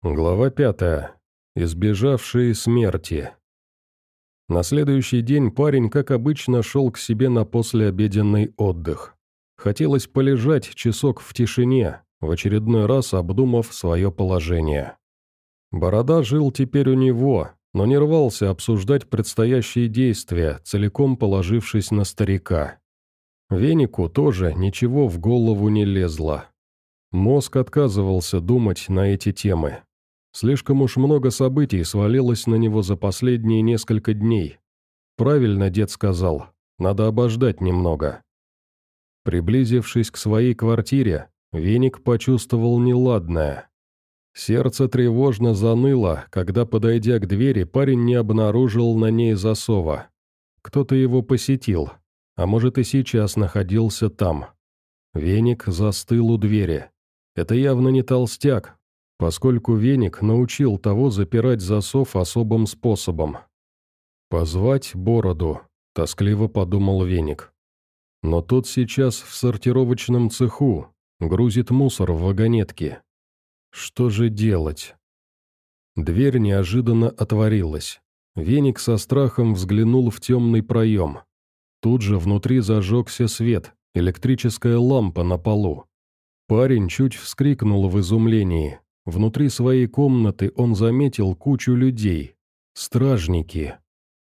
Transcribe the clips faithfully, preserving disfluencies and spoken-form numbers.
Глава пятая. Избежавшие смерти. На следующий день парень, как обычно, шел к себе на послеобеденный отдых. Хотелось полежать часок в тишине, в очередной раз обдумав свое положение. Борода жил теперь у него, но не рвался обсуждать предстоящие действия, целиком положившись на старика. Венику тоже ничего в голову не лезло. Мозг отказывался думать на эти темы. Слишком уж много событий свалилось на него за последние несколько дней. Правильно дед сказал, надо обождать немного. Приблизившись к своей квартире, Веник почувствовал неладное. Сердце тревожно заныло, когда, подойдя к двери, парень не обнаружил на ней засова. Кто-то его посетил, а может и сейчас находился там. Веник застыл у двери. Это явно не толстяк, поскольку Веник научил того запирать засов особым способом. «Позвать Бороду», — тоскливо подумал Веник. Но тот сейчас в сортировочном цеху, грузит мусор в вагонетке. Что же делать? Дверь неожиданно отворилась. Веник со страхом взглянул в темный проем. Тут же внутри зажегся свет, электрическая лампа на полу. Парень чуть вскрикнул в изумлении. Внутри своей комнаты он заметил кучу людей. Стражники.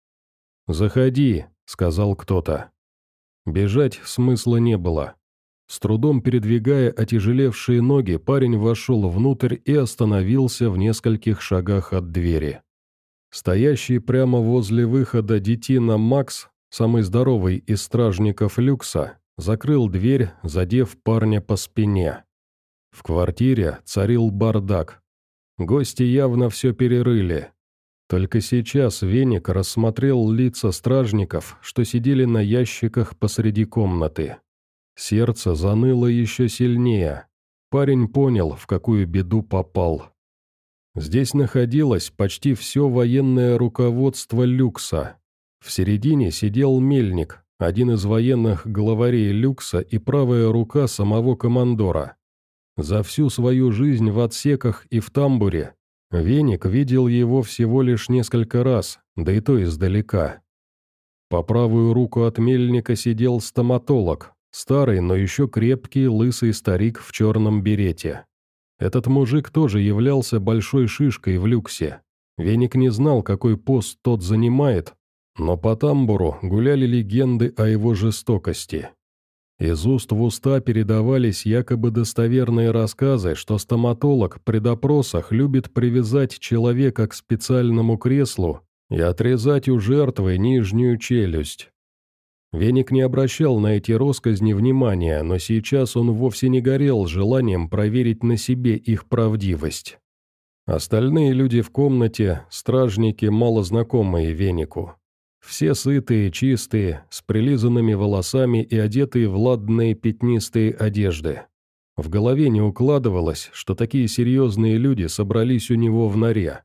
«Заходи», — сказал кто-то. Бежать смысла не было. С трудом передвигая отяжелевшие ноги, парень вошел внутрь и остановился в нескольких шагах от двери. Стоящий прямо возле выхода детина Макс, самый здоровый из стражников люкса, закрыл дверь, задев парня по спине. В квартире царил бардак. Гости явно все перерыли. Только сейчас Веник рассмотрел лица стражников, что сидели на ящиках посреди комнаты. Сердце заныло еще сильнее. Парень понял, в какую беду попал. Здесь находилось почти все военное руководство люкса. В середине сидел Мельник, один из военных главарей люкса и правая рука самого командора. За всю свою жизнь в отсеках и в тамбуре Веник видел его всего лишь несколько раз, да и то издалека. По правую руку от Мельника сидел стоматолог, старый, но еще крепкий лысый старик в черном берете. Этот мужик тоже являлся большой шишкой в люксе. Веник не знал, какой пост тот занимает, но по тамбуру гуляли легенды о его жестокости. Из уст в уста передавались якобы достоверные рассказы, что стоматолог при допросах любит привязать человека к специальному креслу и отрезать у жертвы нижнюю челюсть. Веник не обращал на эти россказни внимания, но сейчас он вовсе не горел желанием проверить на себе их правдивость. Остальные люди в комнате – стражники, мало знакомые Венику. Все сытые, чистые, с прилизанными волосами и одетые в ладные пятнистые одежды. В голове не укладывалось, что такие серьезные люди собрались у него в норе.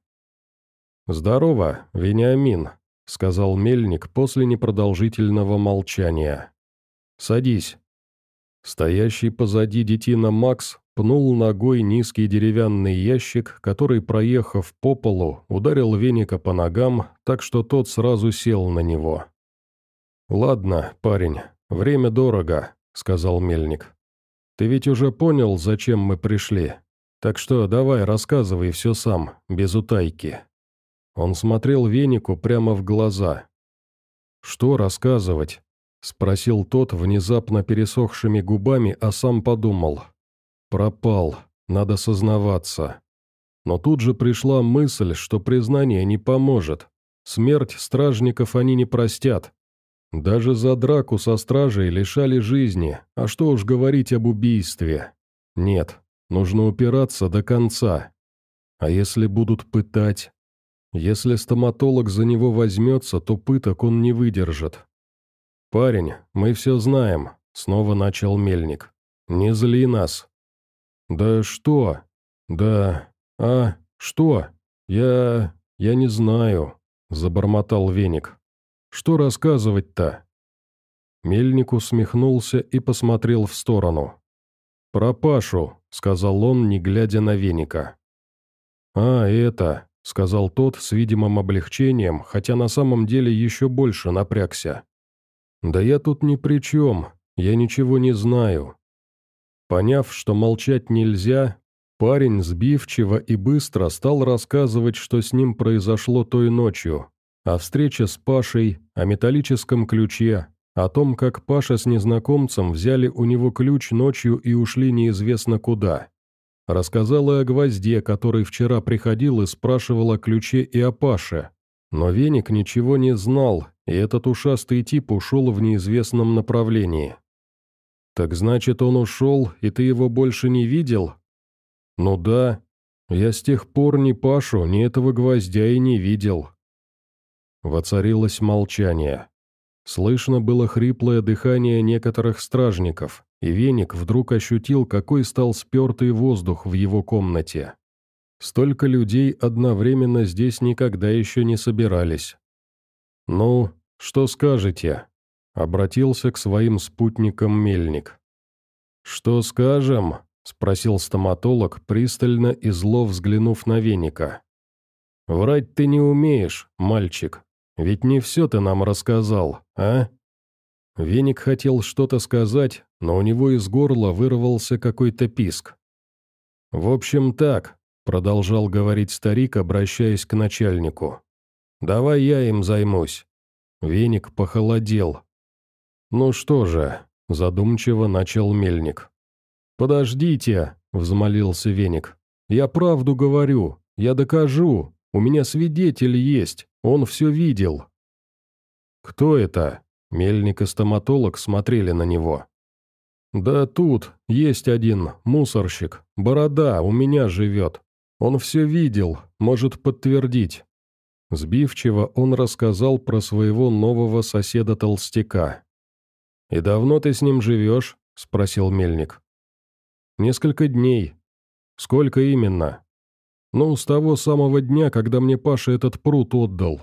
«Здорово, Вениамин», — сказал Мельник после непродолжительного молчания. «Садись». Стоящий позади детина Макс пнул ногой низкий деревянный ящик, который, проехав по полу, ударил Веника по ногам, так что тот сразу сел на него. «Ладно, парень, время дорого», — сказал Мельник. «Ты ведь уже понял, зачем мы пришли, так что давай рассказывай все сам, без утайки». Он смотрел Венику прямо в глаза. «Что рассказывать?» — спросил тот внезапно пересохшими губами, а сам подумал. «Пропал, надо сознаваться». Но тут же пришла мысль, что признание не поможет. Смерть стражников они не простят. Даже за драку со стражей лишали жизни, а что уж говорить об убийстве. Нет, нужно упираться до конца. А если будут пытать? Если стоматолог за него возьмется, то пыток он не выдержит. «Парень, мы все знаем», — снова начал Мельник. «Не зли нас». «Да что? Да... А... Что? Я... Я не знаю», — забормотал Веник. «Что рассказывать-то?» Мельник усмехнулся и посмотрел в сторону. «Про Пашу», — сказал он, не глядя на Веника. «А, это», — сказал тот с видимым облегчением, хотя на самом деле еще больше напрягся. «Да я тут ни при чем, я ничего не знаю». Поняв, что молчать нельзя, парень сбивчиво и быстро стал рассказывать, что с ним произошло той ночью, о встрече с Пашей, о металлическом ключе, о том, как Паша с незнакомцем взяли у него ключ ночью и ушли неизвестно куда. Рассказал и о гвозде, который вчера приходил и спрашивал о ключе и о Паше. Но Веник ничего не знал, и этот ушастый тип ушел в неизвестном направлении. «Так значит, он ушел, и ты его больше не видел?» «Ну да. Я с тех пор ни Пашу, ни этого гвоздя и не видел». Воцарилось молчание. Слышно было хриплое дыхание некоторых стражников, и Веник вдруг ощутил, какой стал спертый воздух в его комнате. Столько людей одновременно здесь никогда еще не собирались. «Ну, что скажете?» — обратился к своим спутникам Мельник. «Что скажем?» — спросил стоматолог, пристально и зло взглянув на Веника. «Врать ты не умеешь, мальчик, ведь не все ты нам рассказал, а?» Веник хотел что-то сказать, но у него из горла вырвался какой-то писк. «В общем так», — продолжал говорить старик, обращаясь к начальнику. «Давай я им займусь». Веник похолодел. «Ну что же», — задумчиво начал Мельник. «Подождите», — взмолился Веник. «Я правду говорю, я докажу, у меня свидетель есть, он все видел». «Кто это?» — Мельник и стоматолог смотрели на него. «Да тут есть один мусорщик, Борода, у меня живет. Он все видел, может подтвердить». Сбивчиво он рассказал про своего нового соседа-толстяка. «И давно ты с ним живешь?» — спросил Мельник. «Несколько дней». «Сколько именно?» «Ну, с того самого дня, когда мне Паша этот пруд отдал».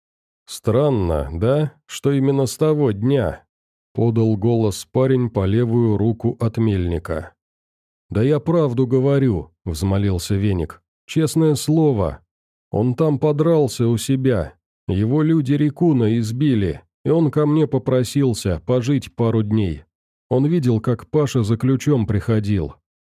«Странно, да, что именно с того дня?» — подал голос парень по левую руку от Мельника. «Да я правду говорю», — взмолился Веник. «Честное слово. Он там подрался у себя. Его люди Рекуна избили, и он ко мне попросился пожить пару дней. Он видел, как Паша за ключом приходил».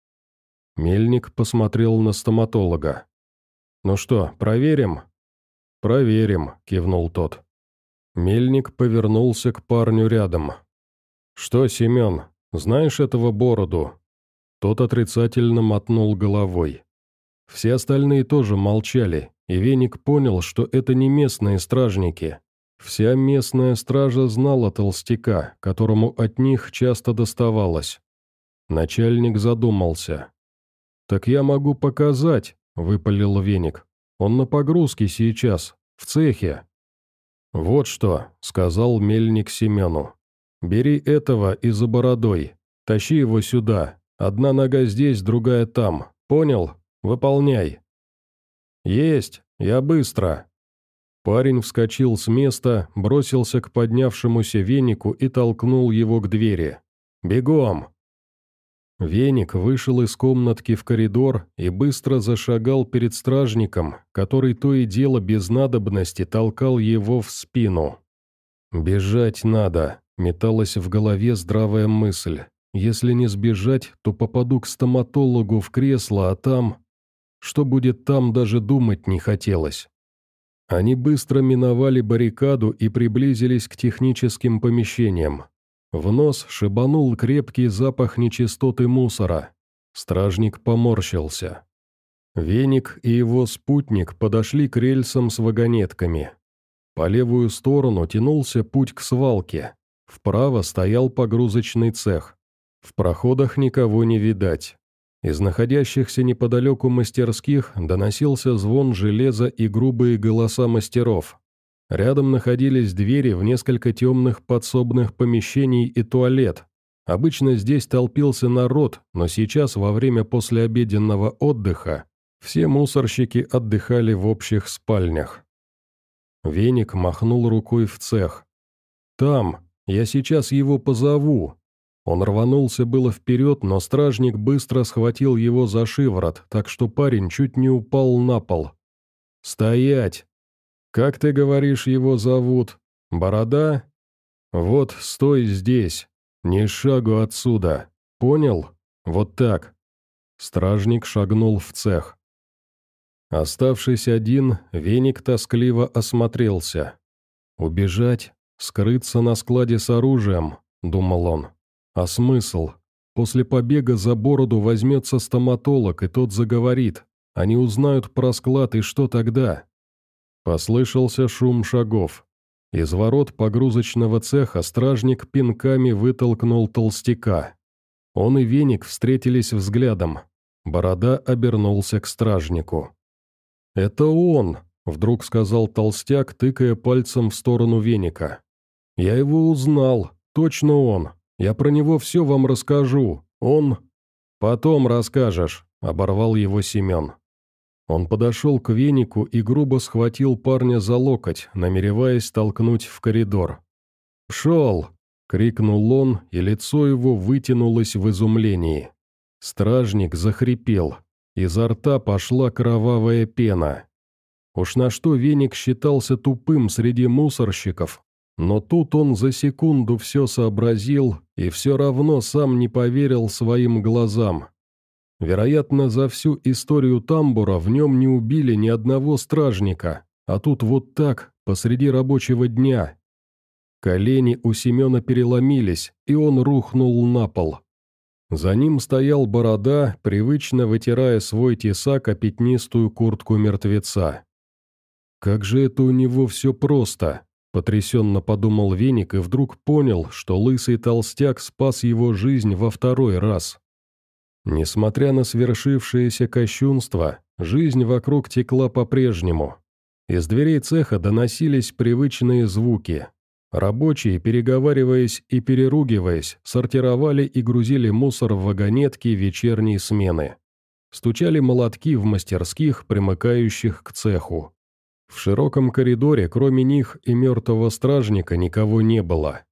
Мельник посмотрел на стоматолога. «Ну что, проверим?» «Проверим», — кивнул тот. Мельник повернулся к парню рядом. «Что, Семен, знаешь этого бороду?» Тот отрицательно мотнул головой. Все остальные тоже молчали, и Веник понял, что это не местные стражники. Вся местная стража знала толстяка, которому от них часто доставалось. Начальник задумался. «Так я могу показать», — выпалил Веник. «Он на погрузке сейчас, в цехе». «Вот что», — сказал Мельник Семену. «Бери этого и за бородой, тащи его сюда, одна нога здесь, другая там, понял? Выполняй». «Есть, я быстро». Парень вскочил с места, бросился к поднявшемуся Венику и толкнул его к двери. «Бегом!» Веник вышел из комнатки в коридор и быстро зашагал перед стражником, который то и дело без надобности толкал его в спину. «Бежать надо», — металась в голове здравая мысль. «Если не сбежать, то попаду к стоматологу в кресло, а там...» Что будет там, даже думать не хотелось. Они быстро миновали баррикаду и приблизились к техническим помещениям. В нос шибанул крепкий запах нечистоты мусора. Стражник поморщился. Веник и его спутник подошли к рельсам с вагонетками. По левую сторону тянулся путь к свалке. Вправо стоял погрузочный цех. В проходах никого не видать. Из находящихся неподалеку мастерских доносился звон железа и грубые голоса мастеров. Рядом находились двери в несколько темных подсобных помещений и туалет. Обычно здесь толпился народ, но сейчас, во время послеобеденного отдыха, все мусорщики отдыхали в общих спальнях. Веник махнул рукой в цех. «Там, я сейчас его позову». Он рванулся было вперед, но стражник быстро схватил его за шиворот, так что парень чуть не упал на пол. «Стоять! Как ты говоришь, его зовут? Борода? Вот, стой здесь, ни шагу отсюда, понял? Вот так». Стражник шагнул в цех. Оставшись один, Веник тоскливо осмотрелся. «Убежать? Скрыться на складе с оружием?» — думал он. «А смысл? После побега за бороду возьмется стоматолог, и тот заговорит. Они узнают про склад, и что тогда?» Послышался шум шагов. Из ворот погрузочного цеха стражник пинками вытолкнул толстяка. Он и Веник встретились взглядом. Борода обернулся к стражнику. «Это он!» — вдруг сказал толстяк, тыкая пальцем в сторону Веника. «Я его узнал. Точно он. Я про него все вам расскажу. Он...» «Потом расскажешь», — оборвал его Семен. Он подошел к Венику и грубо схватил парня за локоть, намереваясь толкнуть в коридор. «Пшел!» — крикнул он, и лицо его вытянулось в изумлении. Стражник захрипел. Изо рта пошла кровавая пена. Уж на что Веник считался тупым среди мусорщиков, но тут он за секунду все сообразил и все равно сам не поверил своим глазам. Вероятно, за всю историю тамбура в нем не убили ни одного стражника, а тут вот так, посреди рабочего дня. Колени у Семена переломились, и он рухнул на пол. За ним стоял Борода, привычно вытирая свой тесак о пятнистую куртку мертвеца. «Как же это у него все просто!» — потрясенно подумал Веник и вдруг понял, что лысый толстяк спас его жизнь во второй раз. Несмотря на свершившееся кощунство, жизнь вокруг текла по-прежнему. Из дверей цеха доносились привычные звуки. Рабочие, переговариваясь и переругиваясь, сортировали и грузили мусор в вагонетки вечерней смены. Стучали молотки в мастерских, примыкающих к цеху. В широком коридоре, кроме них и мертвого стражника, никого не было.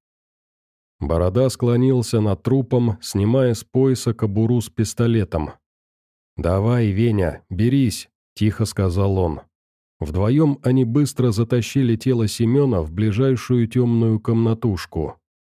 Борода склонился над трупом, снимая с пояса кобуру с пистолетом. «Давай, Веня, берись», — тихо сказал он. Вдвоем они быстро затащили тело Семена в ближайшую темную комнатушку.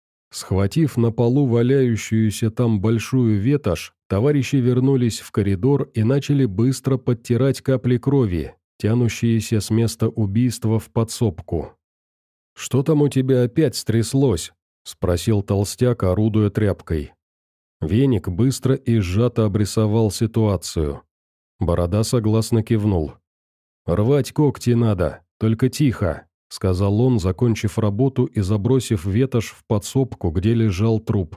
Схватив на полу валяющуюся там большую ветошь, товарищи вернулись в коридор и начали быстро подтирать капли крови, тянущиеся с места убийства в подсобку. «Что там у тебя опять стряслось?» — спросил толстяк, орудуя тряпкой. Веник быстро и сжато обрисовал ситуацию. Борода согласно кивнул. «Рвать когти надо, только тихо», — сказал он, закончив работу и забросив ветошь в подсобку, где лежал труп.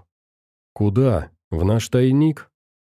«Куда? В наш тайник?»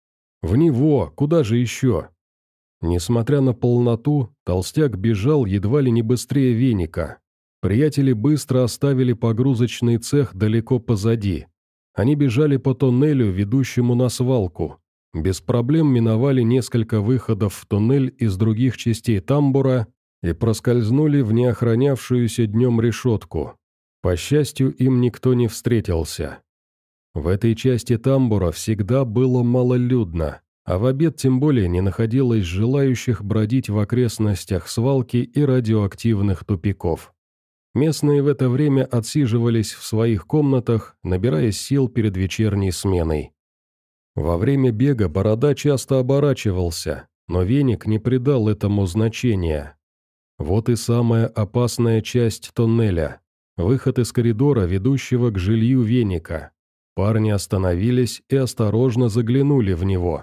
«В него, куда же еще?» Несмотря на полноту, толстяк бежал едва ли не быстрее Веника. Приятели быстро оставили погрузочный цех далеко позади. Они бежали по тоннелю, ведущему на свалку. Без проблем миновали несколько выходов в туннель из других частей тамбура и проскользнули в неохранявшуюся днем решетку. По счастью, им никто не встретился. В этой части тамбура всегда было малолюдно, а в обед тем более не находилось желающих бродить в окрестностях свалки и радиоактивных тупиков. Местные в это время отсиживались в своих комнатах, набирая сил перед вечерней сменой. Во время бега Борода часто оборачивался, но Веник не придал этому значения. Вот и самая опасная часть тоннеля – выход из коридора, ведущего к жилью Веника. Парни остановились и осторожно заглянули в него.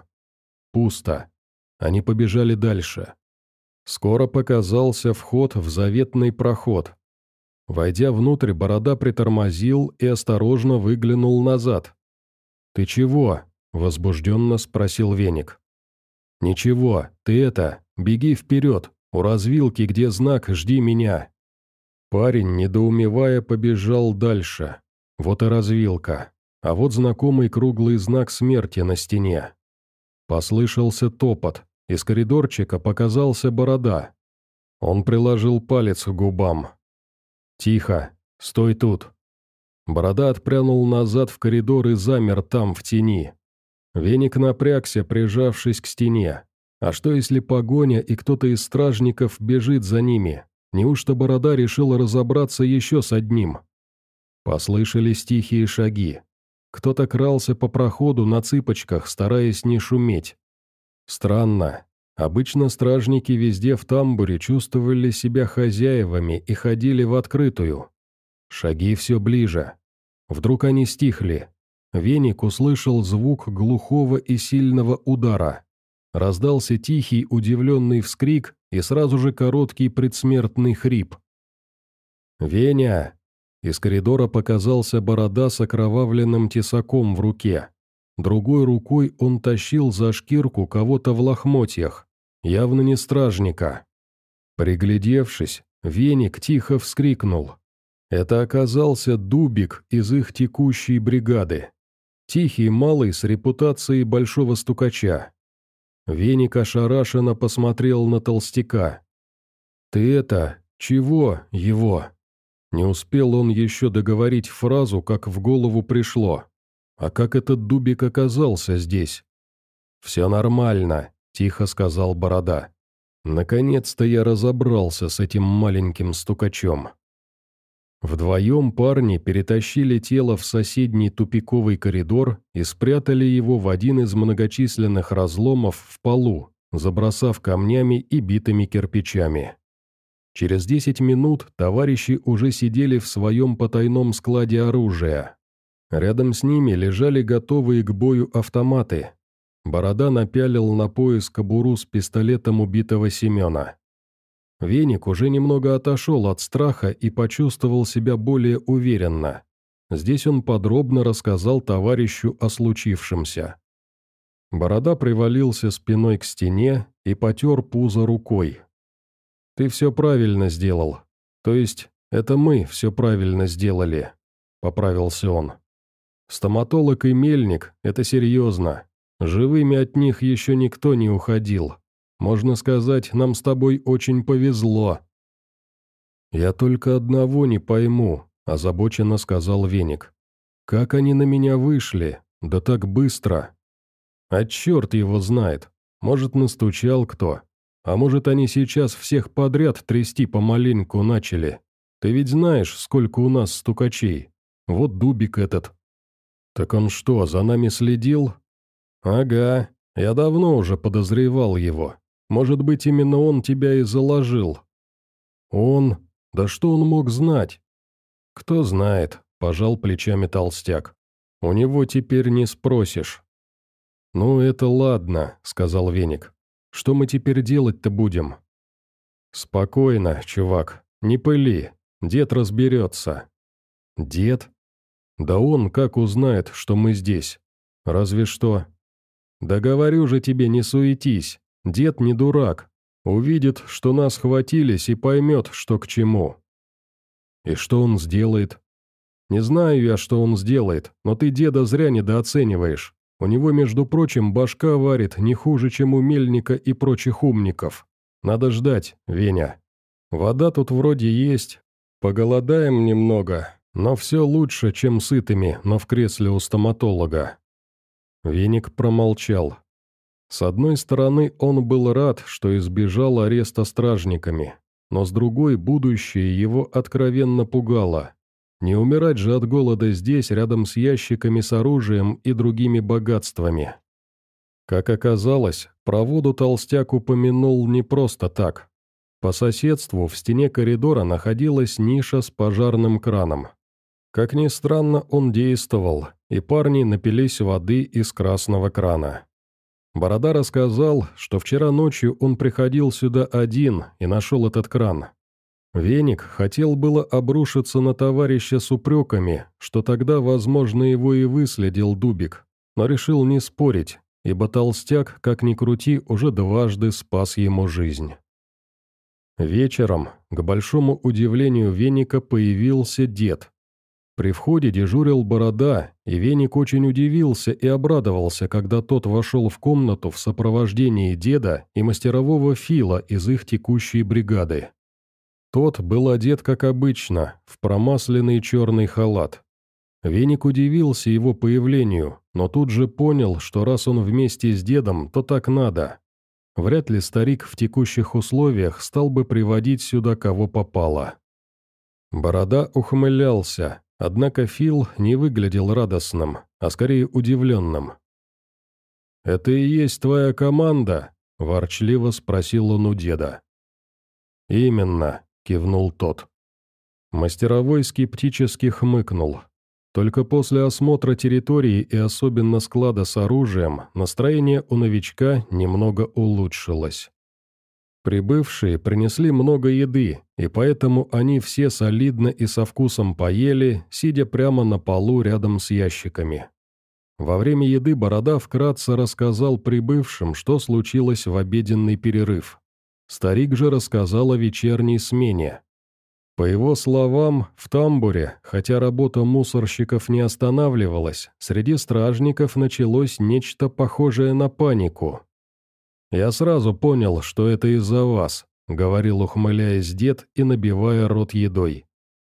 Пусто. Они побежали дальше. Скоро показался вход в заветный проход. Войдя внутрь, Борода притормозил и осторожно выглянул назад. «Ты чего?» – возбужденно спросил Веник. «Ничего, ты это, беги вперед, у развилки, где знак «Жди меня». Парень, недоумевая, побежал дальше. Вот и развилка, а вот знакомый круглый знак смерти на стене. Послышался топот, из коридорчика показался Борода. Он приложил палец к губам. «Тихо, стой тут». Борода отпрянул назад в коридор и замер там, в тени. Веник напрягся, прижавшись к стене. А что если погоня и кто-то из стражников бежит за ними? Неужто Борода решил разобраться еще с одним? Послышались тихие шаги. Кто-то крался по проходу на цыпочках, стараясь не шуметь. Странно. Обычно стражники везде в тамбуре чувствовали себя хозяевами и ходили в открытую. Шаги все ближе. Вдруг они стихли. Веник услышал звук глухого и сильного удара. Раздался тихий удивленный вскрик и сразу же короткий предсмертный хрип. «Веня!» Из коридора показался Борода с окровавленным тесаком в руке. Другой рукой он тащил за шкирку кого-то в лохмотьях, явно не стражника. Приглядевшись, Веник тихо вскрикнул. Это оказался Дубик из их текущей бригады. Тихий малый с репутацией большого стукача. Веник ошарашенно посмотрел на толстяка. «Ты это, чего его?» Не успел он еще договорить фразу, как в голову пришло. А как этот Дубик оказался здесь? «Все нормально», — тихо сказал Борода. «Наконец-то я разобрался с этим маленьким стукачом». Вдвоем парни перетащили тело в соседний тупиковый коридор и спрятали его в один из многочисленных разломов в полу, забросав камнями и битыми кирпичами. Через десять минут товарищи уже сидели в своем потайном складе оружия. Рядом с ними лежали готовые к бою автоматы. Борода напялил на пояс кобуру с пистолетом убитого Семена. Веник уже немного отошел от страха и почувствовал себя более уверенно. Здесь он подробно рассказал товарищу о случившемся. Борода привалился спиной к стене и потер пузо рукой. «Ты все правильно сделал. То есть, это мы все правильно сделали», — поправился он. «Стоматолог и мельник — это серьезно. Живыми от них еще никто не уходил. Можно сказать, нам с тобой очень повезло». «Я только одного не пойму», — озабоченно сказал Веник. «Как они на меня вышли? Да так быстро. А черт его знает. Может, настучал кто. А может, они сейчас всех подряд трясти помаленьку начали. Ты ведь знаешь, сколько у нас стукачей. Вот Дубик этот». «Так он что, за нами следил?» «Ага, я давно уже подозревал его. Может быть, именно он тебя и заложил». «Он? Да что он мог знать?» «Кто знает», — пожал плечами толстяк. «У него теперь не спросишь». «Ну, это ладно», — сказал Веник. «Что мы теперь делать-то будем?» «Спокойно, чувак, не пыли, дед разберется». «Дед? Да он как узнает, что мы здесь? Разве что...» «Да говорю же тебе, не суетись. Дед не дурак. Увидит, что нас хватились, и поймет, что к чему». «И что он сделает?» «Не знаю я, что он сделает, но ты деда зря недооцениваешь. У него, между прочим, башка варит не хуже, чем у мельника и прочих умников. Надо ждать, Веня. Вода тут вроде есть. Поголодаем немного, но все лучше, чем сытыми, но в кресле у стоматолога». Веник промолчал. С одной стороны, он был рад, что избежал ареста стражниками, но с другой, будущее его откровенно пугало. Не умирать же от голода здесь, рядом с ящиками с оружием и другими богатствами. Как оказалось, про воду толстяк упомянул не просто так. По соседству в стене коридора находилась ниша с пожарным краном. Как ни странно, он действовал, и парни напились воды из красного крана. Борода рассказал, что вчера ночью он приходил сюда один и нашел этот кран. Веник хотел было обрушиться на товарища с упреками, что тогда, возможно, его и выследил Дубик, но решил не спорить, ибо толстяк, как ни крути, уже дважды спас ему жизнь. Вечером, к большому удивлению Веника, появился дед. При входе дежурил Борода, и Веник очень удивился и обрадовался, когда тот вошел в комнату в сопровождении деда и мастерового Фила из их текущей бригады. Тот был одет, как обычно, в промасленный черный халат. Веник удивился его появлению, но тут же понял, что раз он вместе с дедом, то так надо. Вряд ли старик в текущих условиях стал бы приводить сюда кого попало. Борода ухмылялся, однако Фил не выглядел радостным, а скорее удивленным. «Это и есть твоя команда?» – ворчливо спросил он у деда. «Именно», – кивнул тот. Мастеровой скептически хмыкнул. Только после осмотра территории и особенно склада с оружием настроение у новичка немного улучшилось. Прибывшие принесли много еды, и поэтому они все солидно и со вкусом поели, сидя прямо на полу рядом с ящиками. Во время еды Борода вкратце рассказал прибывшим, что случилось в обеденный перерыв. Старик же рассказал о вечерней смене. По его словам, в тамбуре, хотя работа мусорщиков не останавливалась, среди стражников началось нечто похожее на панику. «Я сразу понял, что это из-за вас», — говорил, ухмыляясь дед и набивая рот едой.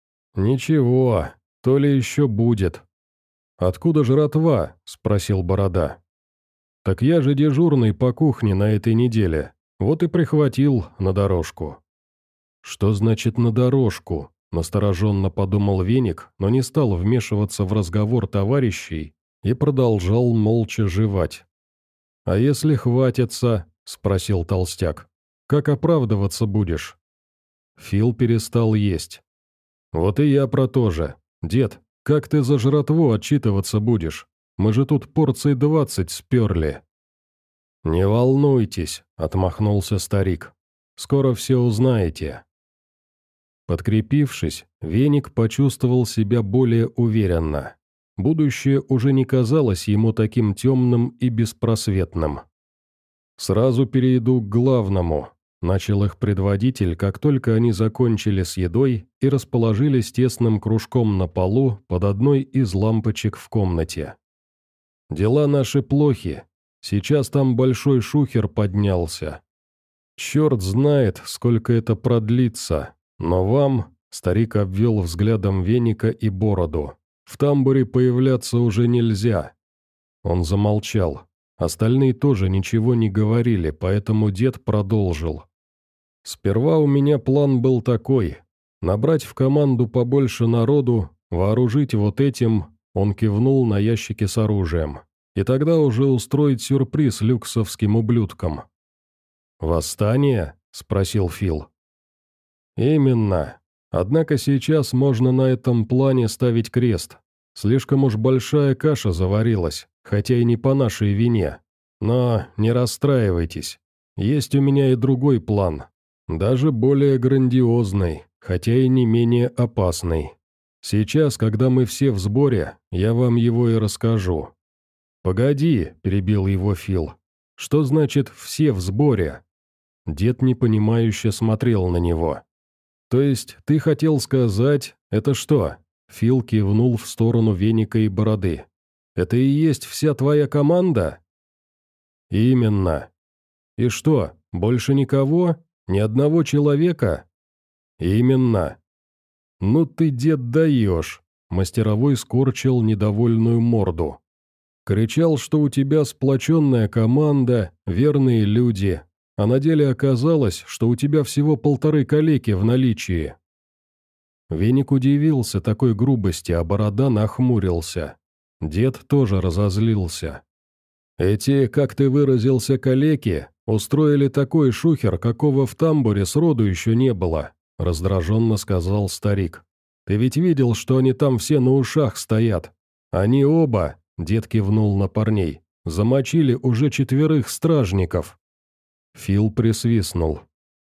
«Ничего, то ли еще будет». «Откуда жратва?» — спросил Борода. «Так я же дежурный по кухне на этой неделе, вот и прихватил на дорожку». «Что значит «на дорожку»?» – настороженно подумал Веник, но не стал вмешиваться в разговор товарищей и продолжал молча жевать. «А если хватится?» – спросил толстяк. «Как оправдываться будешь?» Фил перестал есть. «Вот и я про то же. Дед, как ты за жратву отчитываться будешь? Мы же тут порций двадцать сперли». «Не волнуйтесь», – отмахнулся старик. «Скоро все узнаете». Подкрепившись, Веник почувствовал себя более уверенно. Будущее уже не казалось ему таким темным и беспросветным. «Сразу перейду к главному», – начал их предводитель, как только они закончили с едой и расположились тесным кружком на полу под одной из лампочек в комнате. «Дела наши плохи. Сейчас там большой шухер поднялся. Черт знает, сколько это продлится. Но вам, — старик обвел взглядом Веника и Бороду, — в тамбуре появляться уже нельзя». Он замолчал. Остальные тоже ничего не говорили, поэтому дед продолжил. «Сперва у меня план был такой — набрать в команду побольше народу, вооружить вот этим, — он кивнул на ящики с оружием, — и тогда уже устроить сюрприз люксовским ублюдкам». «Восстание?» — спросил Фил. «Именно. Однако сейчас можно на этом плане ставить крест. Слишком уж большая каша заварилась, хотя и не по нашей вине. Но не расстраивайтесь. Есть у меня и другой план. Даже более грандиозный, хотя и не менее опасный. Сейчас, когда мы все в сборе, я вам его и расскажу». «Погоди», — перебил его Фил. «Что значит «все в сборе»?» Дед непонимающе смотрел на него. «То есть ты хотел сказать, это что?» Фил кивнул в сторону Веника и Бороды. «Это и есть вся твоя команда?» «Именно. И что, больше никого? Ни одного человека?» «Именно». «Ну ты, дед, даешь!» Мастеровой скорчил недовольную морду. «Кричал, что у тебя сплоченная команда, верные люди, а на деле оказалось, что у тебя всего полторы калеки в наличии». Веник удивился такой грубости, а Борода нахмурился. Дед тоже разозлился. «Эти, как ты выразился, калеки, устроили такой шухер, какого в тамбуре сроду еще не было», — раздраженно сказал старик. «Ты ведь видел, что они там все на ушах стоят? Они оба», — дед кивнул на парней, — «замочили уже четверых стражников». Фил присвистнул.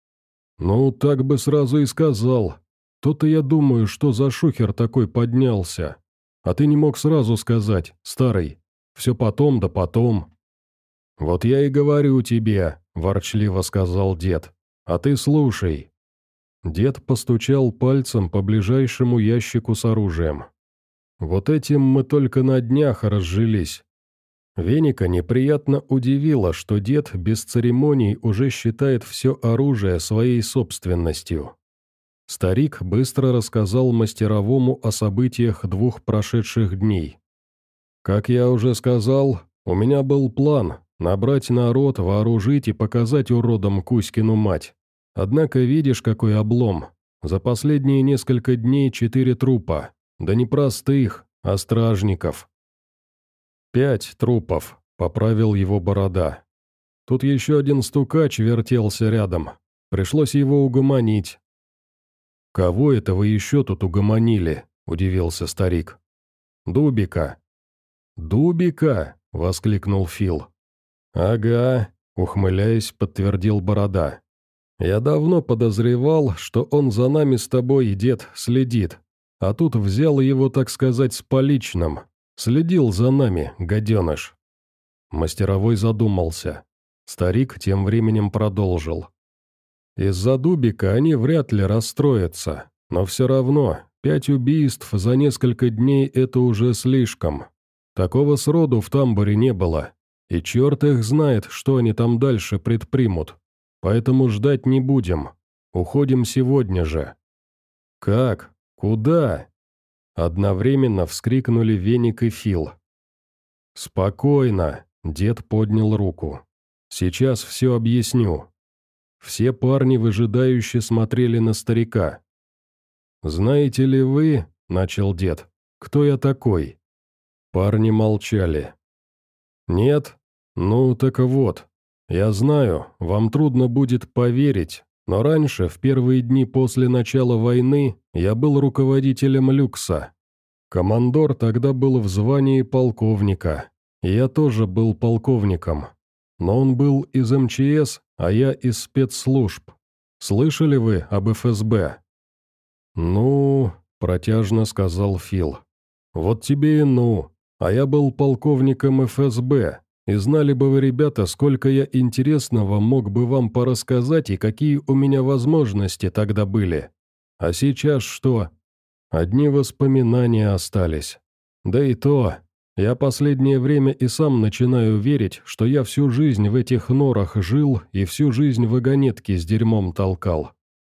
«Ну, так бы сразу и сказал. То-то я думаю, что за шухер такой поднялся. А ты не мог сразу сказать, старый. Все потом да потом». «Вот я и говорю тебе», – ворчливо сказал дед. «А ты слушай». Дед постучал пальцем по ближайшему ящику с оружием. «Вот этим мы только на днях разжились». Веника неприятно удивило, что дед без церемоний уже считает все оружие своей собственностью. Старик быстро рассказал мастеровому о событиях двух прошедших дней. «Как я уже сказал, у меня был план – набрать народ, вооружить и показать уродам Кузькину мать. Однако видишь, какой облом. За последние несколько дней четыре трупа. Да не простых, а стражников». «Пять трупов», – поправил его Борода. «Тут еще один стукач вертелся рядом. Пришлось его угомонить». «Кого это вы еще тут угомонили?» – удивился старик. «Дубика». «Дубика?» – воскликнул Фил. «Ага», – ухмыляясь, подтвердил Борода. «Я давно подозревал, что он за нами с тобой, дед, следит, а тут взял его, так сказать, с поличным. Следил за нами, гаденыш». Мастеровой задумался. Старик тем временем продолжил. «Из-за Дубика они вряд ли расстроятся, но все равно, пять убийств за несколько дней – это уже слишком. Такого сроду в тамбуре не было, и черт их знает, что они там дальше предпримут. Поэтому ждать не будем. Уходим сегодня же». «Как? Куда?» Одновременно вскрикнули Веник и Фил. «Спокойно», – дед поднял руку. «Сейчас все объясню». Все парни выжидающе смотрели на старика. «Знаете ли вы, — начал дед, — кто я такой?» Парни молчали. «Нет? Ну так вот. Я знаю, вам трудно будет поверить, но раньше, в первые дни после начала войны, я был руководителем люкса. Командор тогда был в звании полковника, и я тоже был полковником. Но он был из эм че эс, а я из спецслужб. Слышали вы об эф эс бэ?» «Ну...» – протяжно сказал Фил. «Вот тебе и ну. А я был полковником эф эс бэ, и знали бы вы, ребята, сколько я интересного мог бы вам порассказать и какие у меня возможности тогда были. А сейчас что? Одни воспоминания остались. Да и то, я последнее время и сам начинаю верить, что я всю жизнь в этих норах жил и всю жизнь вагонетки с дерьмом толкал».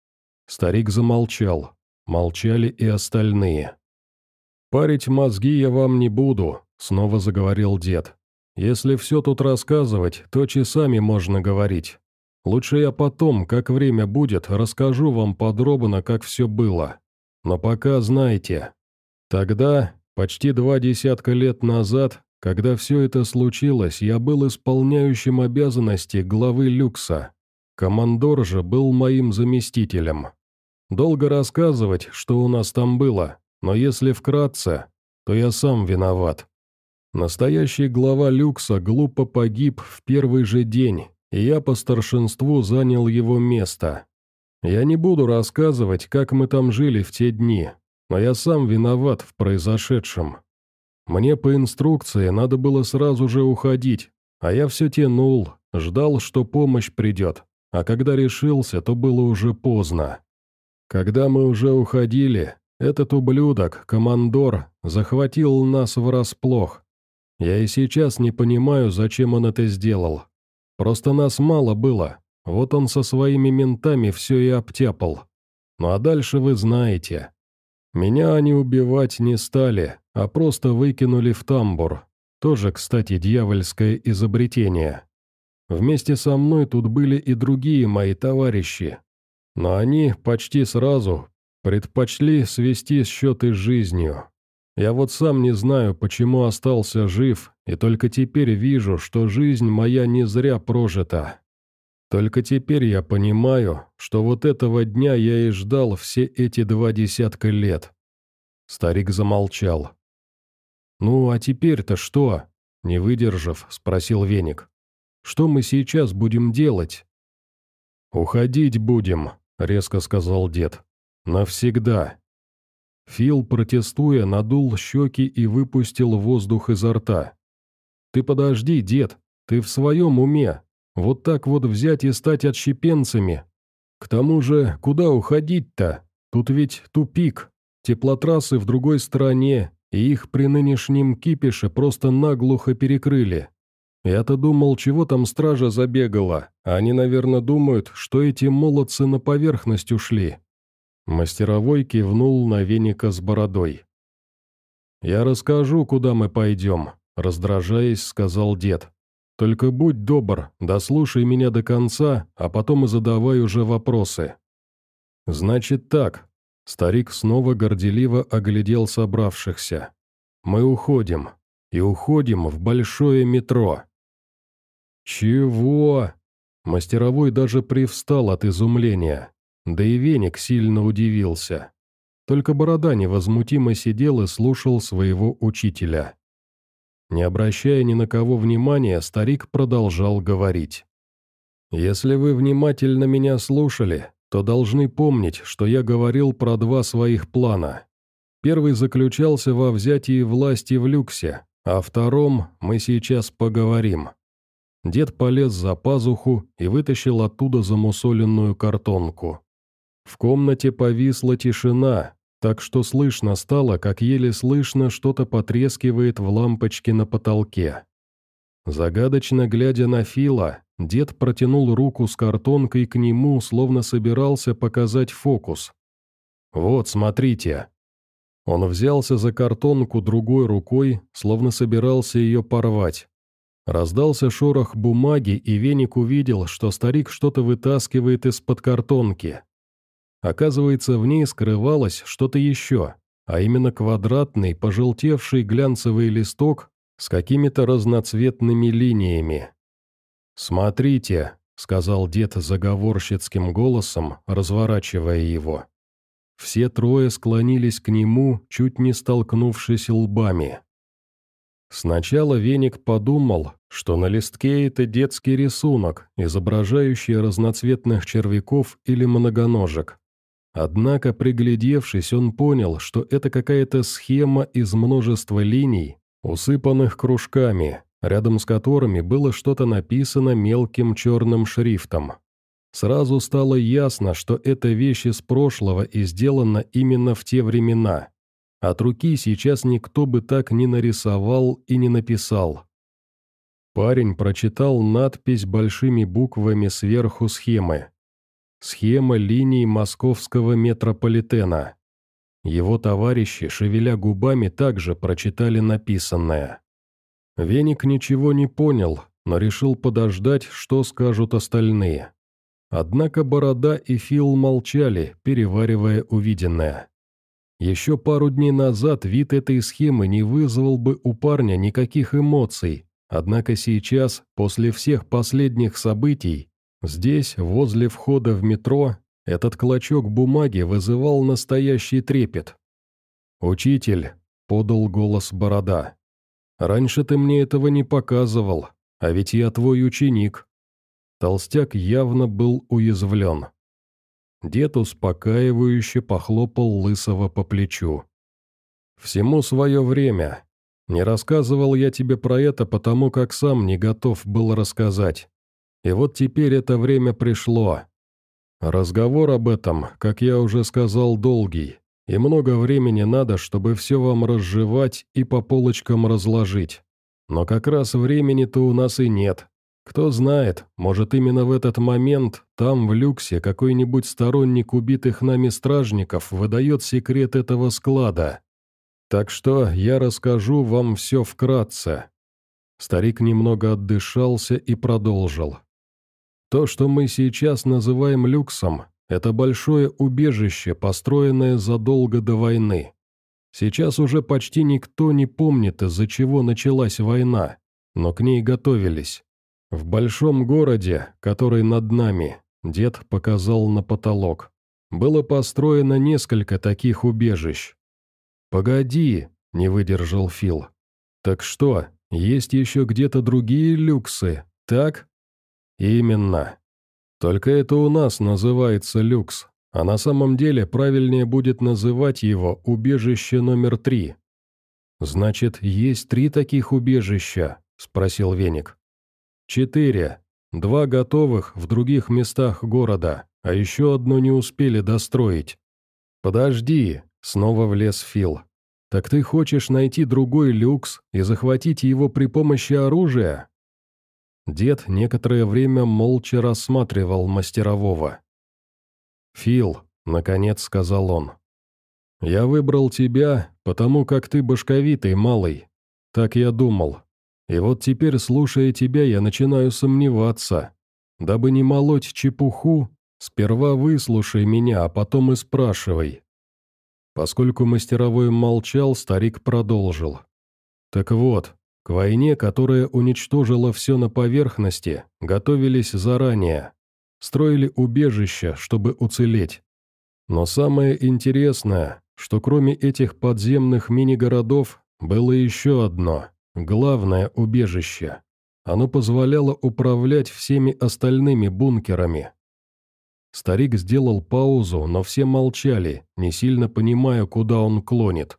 Старик замолчал. Молчали и остальные. «Парить мозги я вам не буду», — снова заговорил дед. «Если все тут рассказывать, то часами можно говорить. Лучше я потом, как время будет, расскажу вам подробно, как все было. Но пока знайте. Тогда, почти два десятка лет назад, когда все это случилось, я был исполняющим обязанности главы люкса. Командор же был моим заместителем. Долго рассказывать, что у нас там было, но если вкратце, то я сам виноват. Настоящий глава люкса глупо погиб в первый же день, и я по старшинству занял его место. Я не буду рассказывать, как мы там жили в те дни, но я сам виноват в произошедшем. Мне по инструкции надо было сразу же уходить, а я все тянул, ждал, что помощь придет, а когда решился, то было уже поздно. Когда мы уже уходили, этот ублюдок, командор, захватил нас врасплох. Я и сейчас не понимаю, зачем он это сделал. Просто нас мало было, вот он со своими ментами все и обтяпал. Ну а дальше вы знаете. Меня они убивать не стали, а просто выкинули в тамбур. Тоже, кстати, дьявольское изобретение. Вместе со мной тут были и другие мои товарищи. Но они почти сразу предпочли свести счеты с жизнью. Я вот сам не знаю, почему остался жив, и только теперь вижу, что жизнь моя не зря прожита. Только теперь я понимаю, что вот этого дня я и ждал все эти два десятка лет». Старик замолчал. «Ну, а теперь-то что?» – не выдержав, спросил Веник. «Что мы сейчас будем делать?» «Уходить будем», — резко сказал дед. «Навсегда». Фил, протестуя, надул щеки и выпустил воздух изо рта. «Ты подожди, дед, ты в своем уме? Вот так вот взять и стать отщепенцами? К тому же, куда уходить-то? Тут ведь тупик, теплотрассы в другой стороне, и их при нынешнем кипише просто наглухо перекрыли. Я-то думал, чего там стража забегала, а они, наверное, думают, что эти молодцы на поверхность ушли. Мастеровой кивнул на веника с бородой. «Я расскажу, куда мы пойдем», — раздражаясь, сказал дед. «Только будь добр, дослушай меня до конца, а потом и задавай уже вопросы». «Значит так», — старик снова горделиво оглядел собравшихся. «Мы уходим. И уходим в большое метро». «Чего?» Мастеровой даже привстал от изумления. Да и веник сильно удивился. Только борода невозмутимо сидел и слушал своего учителя. Не обращая ни на кого внимания, старик продолжал говорить. «Если вы внимательно меня слушали, то должны помнить, что я говорил про два своих плана. Первый заключался во взятии власти в люксе, а о втором мы сейчас поговорим». Дед полез за пазуху и вытащил оттуда замусоленную картонку. В комнате повисла тишина, так что слышно стало, как еле слышно что-то потрескивает в лампочке на потолке. Загадочно глядя на Фила, дед протянул руку с картонкой к нему, словно собирался показать фокус. «Вот, смотрите». Он взялся за картонку другой рукой, словно собирался ее порвать. Раздался шорох бумаги, и веник увидел, что старик что-то вытаскивает из-под картонки. Оказывается, в ней скрывалось что-то еще, а именно квадратный, пожелтевший глянцевый листок с какими-то разноцветными линиями. «Смотрите», — сказал дед заговорщицким голосом, разворачивая его. Все трое склонились к нему, чуть не столкнувшись лбами. Сначала веник подумал, что на листке это детский рисунок, изображающий разноцветных червяков или многоножек. Однако, приглядевшись, он понял, что это какая-то схема из множества линий, усыпанных кружками, рядом с которыми было что-то написано мелким черным шрифтом. Сразу стало ясно, что это вещь из прошлого и сделана именно в те времена. От руки сейчас никто бы так не нарисовал и не написал. Парень прочитал надпись большими буквами сверху схемы. Схема линий московского метрополитена. Его товарищи, шевеля губами, также прочитали написанное. Веник ничего не понял, но решил подождать, что скажут остальные. Однако Борода и Фил молчали, переваривая увиденное. Еще пару дней назад вид этой схемы не вызвал бы у парня никаких эмоций, однако сейчас, после всех последних событий, здесь, возле входа в метро, этот клочок бумаги вызывал настоящий трепет. «Учитель», — подал голос Борода, — «раньше ты мне этого не показывал, а ведь я твой ученик». Толстяк явно был уязвлен. Дед успокаивающе похлопал Лысого по плечу. «Всему свое время. Не рассказывал я тебе про это, потому как сам не готов был рассказать. И вот теперь это время пришло. Разговор об этом, как я уже сказал, долгий, и много времени надо, чтобы все вам разжевать и по полочкам разложить. Но как раз времени-то у нас и нет. Кто знает, может именно в этот момент там, в люксе, какой-нибудь сторонник убитых нами стражников выдает секрет этого склада. Так что я расскажу вам все вкратце». Старик немного отдышался и продолжил. «То, что мы сейчас называем люксом, это большое убежище, построенное задолго до войны. Сейчас уже почти никто не помнит, из-за чего началась война, но к ней готовились. В большом городе, который над нами, дед показал на потолок, было построено несколько таких убежищ». «Погоди», — не выдержал Фил. «Так что, есть еще где-то другие люксы, так?» «Именно. Только это у нас называется люкс, а на самом деле правильнее будет называть его убежище номер три». «Значит, есть три таких убежища?» — спросил веник. «Четыре. Два готовых в других местах города, а еще одно не успели достроить». «Подожди», — снова влез Фил. «Так ты хочешь найти другой люкс и захватить его при помощи оружия?» Дед некоторое время молча рассматривал мастерового. «Фил, — наконец сказал он. «Я выбрал тебя, потому как ты башковитый, малый. Так я думал. И вот теперь, слушая тебя, я начинаю сомневаться. Дабы не молоть чепуху, сперва выслушай меня, а потом и спрашивай». Поскольку мастеровой молчал, старик продолжил. «Так вот, к войне, которая уничтожила все на поверхности, готовились заранее. Строили убежища, чтобы уцелеть. Но самое интересное, что кроме этих подземных мини-городов, было еще одно, главное убежище. Оно позволяло управлять всеми остальными бункерами». Старик сделал паузу, но все молчали, не сильно понимая, куда он клонит.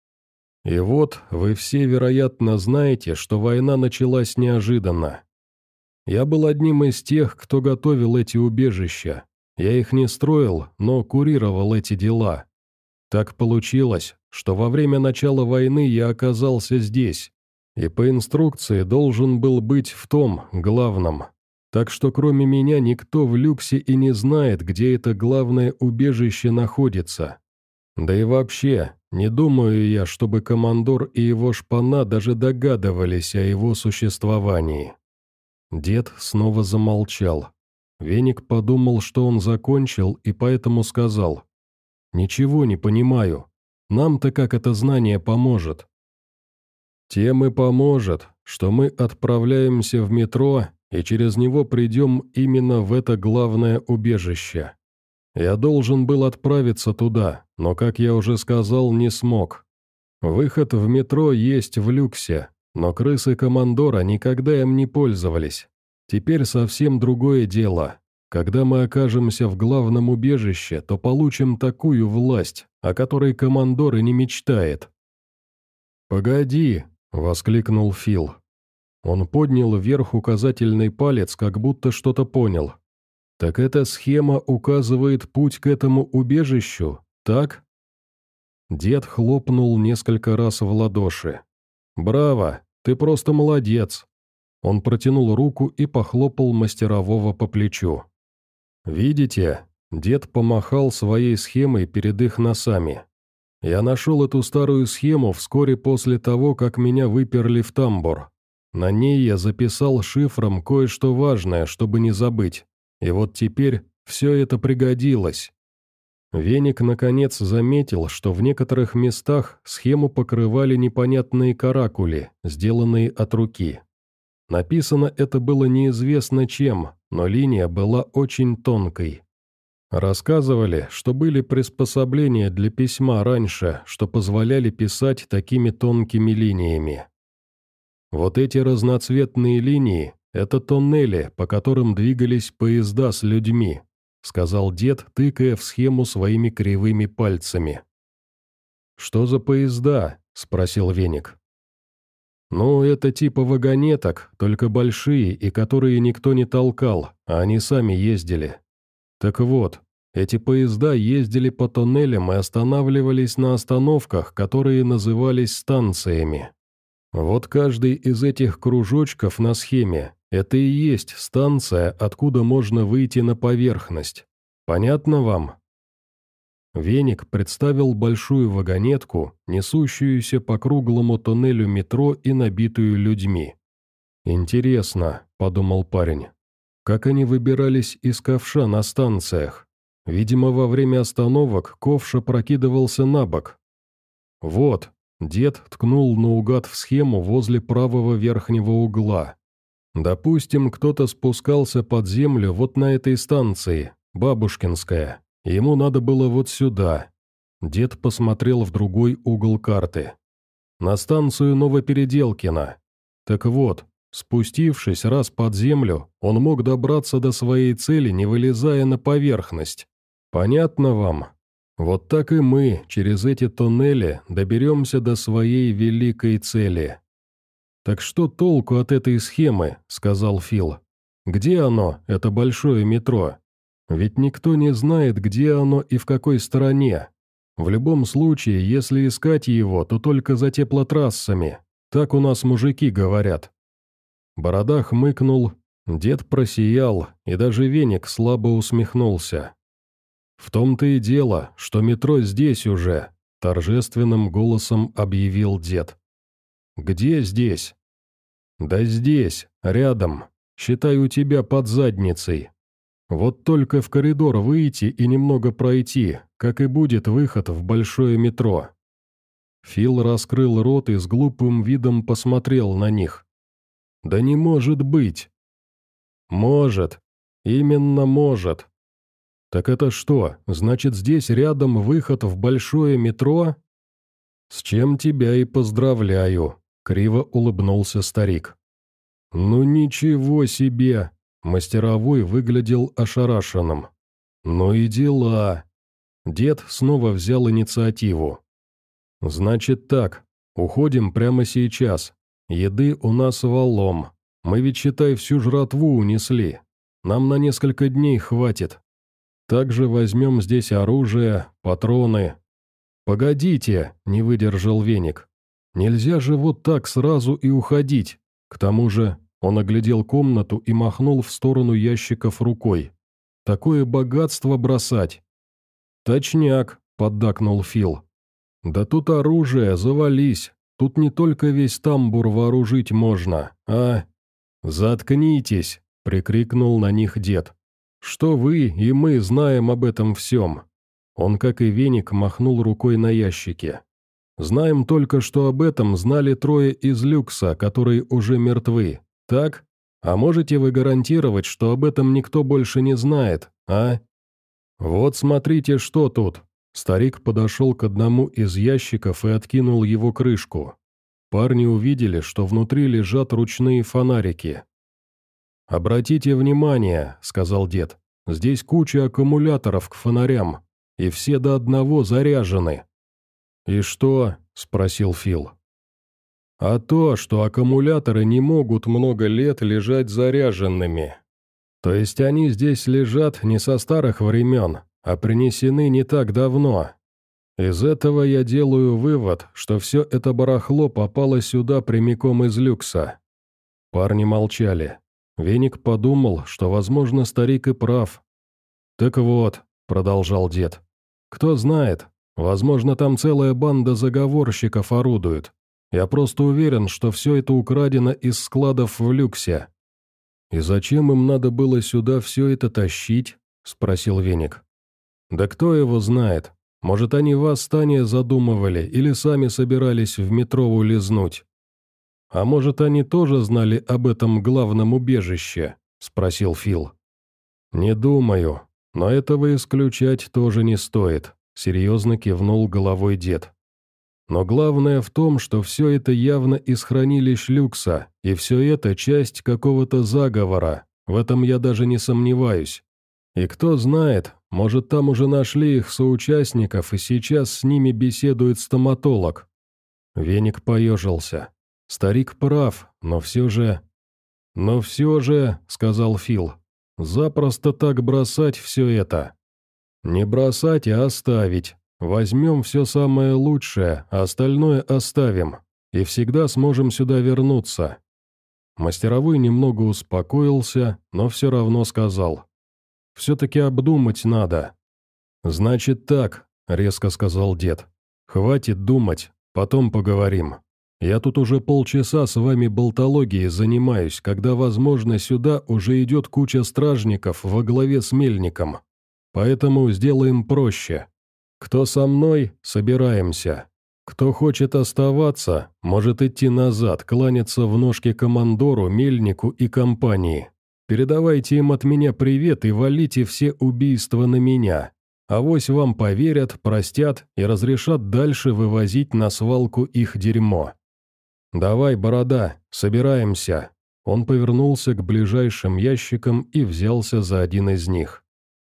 «И вот вы все, вероятно, знаете, что война началась неожиданно. Я был одним из тех, кто готовил эти убежища. Я их не строил, но курировал эти дела. Так получилось, что во время начала войны я оказался здесь, и по инструкции должен был быть в том, главном. Так что кроме меня никто в люксе и не знает, где это главное убежище находится. Да и вообще, не думаю я, чтобы командор и его шпана даже догадывались о его существовании». Дед снова замолчал. Веник подумал, что он закончил, и поэтому сказал: «Ничего не понимаю. Нам-то как это знание поможет?» «Тем и поможет, что мы отправляемся в метро и через него придем именно в это главное убежище. Я должен был отправиться туда, но, как я уже сказал, не смог. Выход в метро есть в люксе, но крысы командора никогда им не пользовались. Теперь совсем другое дело. Когда мы окажемся в главном убежище, то получим такую власть, о которой командор и не мечтает». «Погоди!» — воскликнул Фил. Он поднял вверх указательный палец, как будто что-то понял. «Так эта схема указывает путь к этому убежищу, так?» Дед хлопнул несколько раз в ладоши. «Браво! Ты просто молодец!» Он протянул руку и похлопал мастерового по плечу. «Видите?» — дед помахал своей схемой перед их носами. «Я нашел эту старую схему вскоре после того, как меня выперли в тамбур. На ней я записал шифром кое-что важное, чтобы не забыть. И вот теперь все это пригодилось». Веник наконец заметил, что в некоторых местах схему покрывали непонятные каракули, сделанные от руки. Написано это было неизвестно чем, но линия была очень тонкой. Рассказывали, что были приспособления для письма раньше, что позволяли писать такими тонкими линиями. Вот эти разноцветные линии – это тоннели, по которым двигались поезда с людьми, сказал дед, тыкая в схему своими кривыми пальцами. «Что за поезда?» – спросил Веник. «Ну, это типа вагонеток, только большие и которые никто не толкал, а они сами ездили. Так вот, эти поезда ездили по тоннелям и останавливались на остановках, которые назывались станциями. Вот каждый из этих кружочков на схеме – это и есть станция, откуда можно выйти на поверхность. Понятно вам?» Веник представил большую вагонетку, несущуюся по круглому тоннелю метро и набитую людьми. «Интересно», – подумал парень, – «как они выбирались из ковша на станциях? Видимо, во время остановок ковш опрокидывался на бок. Вот». Дед ткнул наугад в схему возле правого верхнего угла. «Допустим, кто-то спускался под землю вот на этой станции, Бабушкинская. Ему надо было вот сюда». Дед посмотрел в другой угол карты. «На станцию Новопеределкино. Так вот, спустившись раз под землю, он мог добраться до своей цели, не вылезая на поверхность. Понятно вам? Вот так и мы через эти тоннели доберемся до своей великой цели». «Так что толку от этой схемы?» – сказал Фил. «Где оно, это большое метро? Ведь никто не знает, где оно и в какой стороне. В любом случае, если искать его, то только за теплотрассами. Так у нас мужики говорят». Борода хмыкнул, дед просиял, и даже Веник слабо усмехнулся. «В том-то и дело, что метро здесь уже», — торжественным голосом объявил дед. «Где здесь?» «Да здесь, рядом. Считай, у тебя под задницей. Вот только в коридор выйти и немного пройти, как и будет выход в большое метро». Фил раскрыл рот и с глупым видом посмотрел на них. «Да не может быть!» «Может. Именно может. Так это что, значит, здесь рядом выход в большое метро?» «С чем тебя и поздравляю», — криво улыбнулся старик. «Ну ничего себе!» — мастеровой выглядел ошарашенным. «Ну и дела!» Дед снова взял инициативу. «Значит так, уходим прямо сейчас. Еды у нас валом. Мы ведь, считай, всю жратву унесли. Нам на несколько дней хватит. Также возьмем здесь оружие, патроны». «Погодите», — не выдержал Веник. «Нельзя же вот так сразу и уходить. К тому же...» Он оглядел комнату и махнул в сторону ящиков рукой. «Такое богатство бросать!» «Точняк», — поддакнул Фил. «Да тут оружие, завались. Тут не только весь тамбур вооружить можно, а...» «Заткнитесь!» — прикрикнул на них дед. «Что вы и мы знаем об этом всем?» Он, как и Веник, махнул рукой на ящики. «Знаем только, что об этом знали трое из люкса, которые уже мертвы. Так? А можете вы гарантировать, что об этом никто больше не знает, а?» «Вот смотрите, что тут!» Старик подошел к одному из ящиков и откинул его крышку. Парни увидели, что внутри лежат ручные фонарики. «Обратите внимание», — сказал дед, — «здесь куча аккумуляторов к фонарям, и все до одного заряжены». «И что?» — спросил Фил. «А то, что аккумуляторы не могут много лет лежать заряженными. То есть они здесь лежат не со старых времен, а принесены не так давно. Из этого я делаю вывод, что все это барахло попало сюда прямиком из люкса». Парни молчали. Веник подумал, что, возможно, старик и прав. «Так вот», — продолжал дед, — «кто знает, возможно, там целая банда заговорщиков орудует. Я просто уверен, что все это украдено из складов в люксе». «И зачем им надо было сюда все это тащить?» — спросил Веник. «Да кто его знает? Может, они восстание задумывали или сами собирались в метро улизнуть? А может, они тоже знали об этом главном убежище?» — спросил Фил. «Не думаю, но этого исключать тоже не стоит», — серьезно кивнул головой дед. «Но главное в том, что все это явно из хранилищ люкса, и все это часть какого-то заговора, в этом я даже не сомневаюсь. И кто знает, может, там уже нашли их соучастников, и сейчас с ними беседует стоматолог». Веник поежился. Старик прав, но все же... «Но все же», — сказал Фил, — «запросто так бросать все это». «Не бросать, а оставить. Возьмем все самое лучшее, а остальное оставим, и всегда сможем сюда вернуться». Мастеровой немного успокоился, но все равно сказал. «Все-таки обдумать надо». «Значит так», — резко сказал дед. «Хватит думать, потом поговорим. Я тут уже полчаса с вами болтологией занимаюсь, когда, возможно, сюда уже идет куча стражников во главе с Мельником. Поэтому сделаем проще. Кто со мной, собираемся. Кто хочет оставаться, может идти назад, кланяться в ножки командору, Мельнику и компании. Передавайте им от меня привет и валите все убийства на меня. Авось вам поверят, простят и разрешат дальше вывозить на свалку их дерьмо. Давай, борода, собираемся». Он повернулся к ближайшим ящикам и взялся за один из них.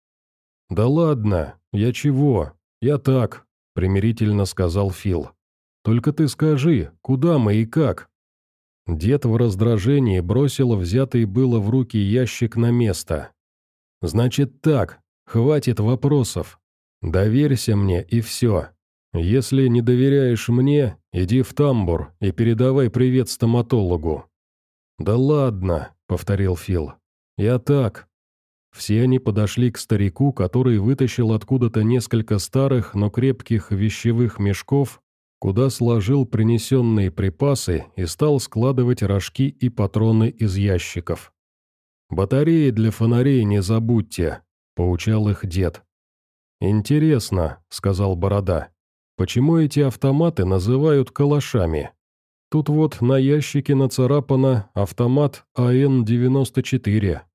«Да ладно, я чего? Я так», — примирительно сказал Фил. «Только ты скажи, куда мы и как?» Дед в раздражении бросил взятый было в руки ящик на место. «Значит так, хватит вопросов. Доверься мне и все. Если не доверяешь мне, иди в тамбур и передавай привет стоматологу». «Да ладно», — повторил Фил. «Я так». Все они подошли к старику, который вытащил откуда-то несколько старых, но крепких вещевых мешков, куда сложил принесенные припасы и стал складывать рожки и патроны из ящиков. «Батареи для фонарей не забудьте», — поучал их дед. «Интересно», — сказал Борода, — «почему эти автоматы называют калашами? Тут вот на ящике нацарапано «Автомат А Н девяносто четыре».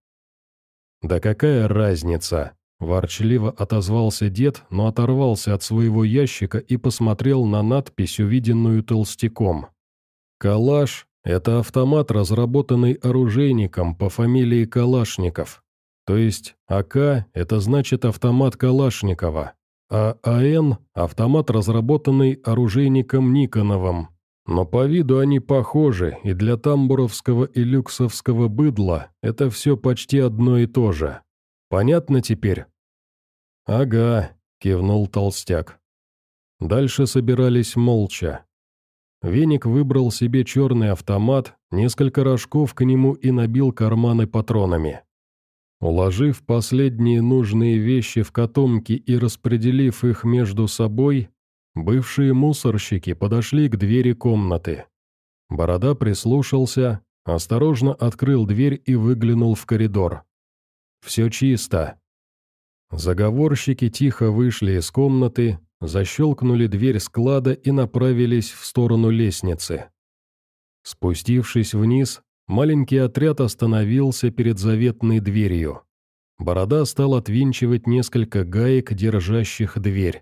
«Да какая разница?» – ворчливо отозвался дед, но оторвался от своего ящика и посмотрел на надпись, увиденную толстяком. «Калаш – это автомат, разработанный оружейником по фамилии Калашников. То есть А К – это значит автомат Калашникова, а А Н – автомат, разработанный оружейником Никоновым. Но по виду они похожи, и для тамбуровского и люксовского быдла это все почти одно и то же. Понятно теперь?» «Ага», — кивнул толстяк. Дальше собирались молча. Веник выбрал себе черный автомат, несколько рожков к нему и набил карманы патронами. Уложив последние нужные вещи в котомки и распределив их между собой, бывшие мусорщики подошли к двери комнаты. Борода прислушался, осторожно открыл дверь и выглянул в коридор. «Все чисто». Заговорщики тихо вышли из комнаты, защелкнули дверь склада и направились в сторону лестницы. Спустившись вниз, маленький отряд остановился перед заветной дверью. Борода стал отвинчивать несколько гаек, держащих дверь.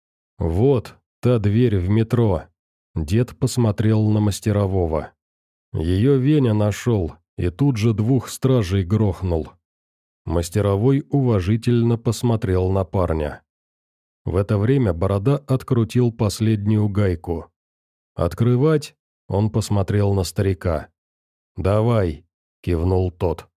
«Вот та дверь в метро», — дед посмотрел на мастерового. «Ее Веня нашел, и тут же двух стражей грохнул». Мастеровой уважительно посмотрел на парня. В это время Борода открутил последнюю гайку. «Открывать?» — он посмотрел на старика. «Давай», — кивнул тот.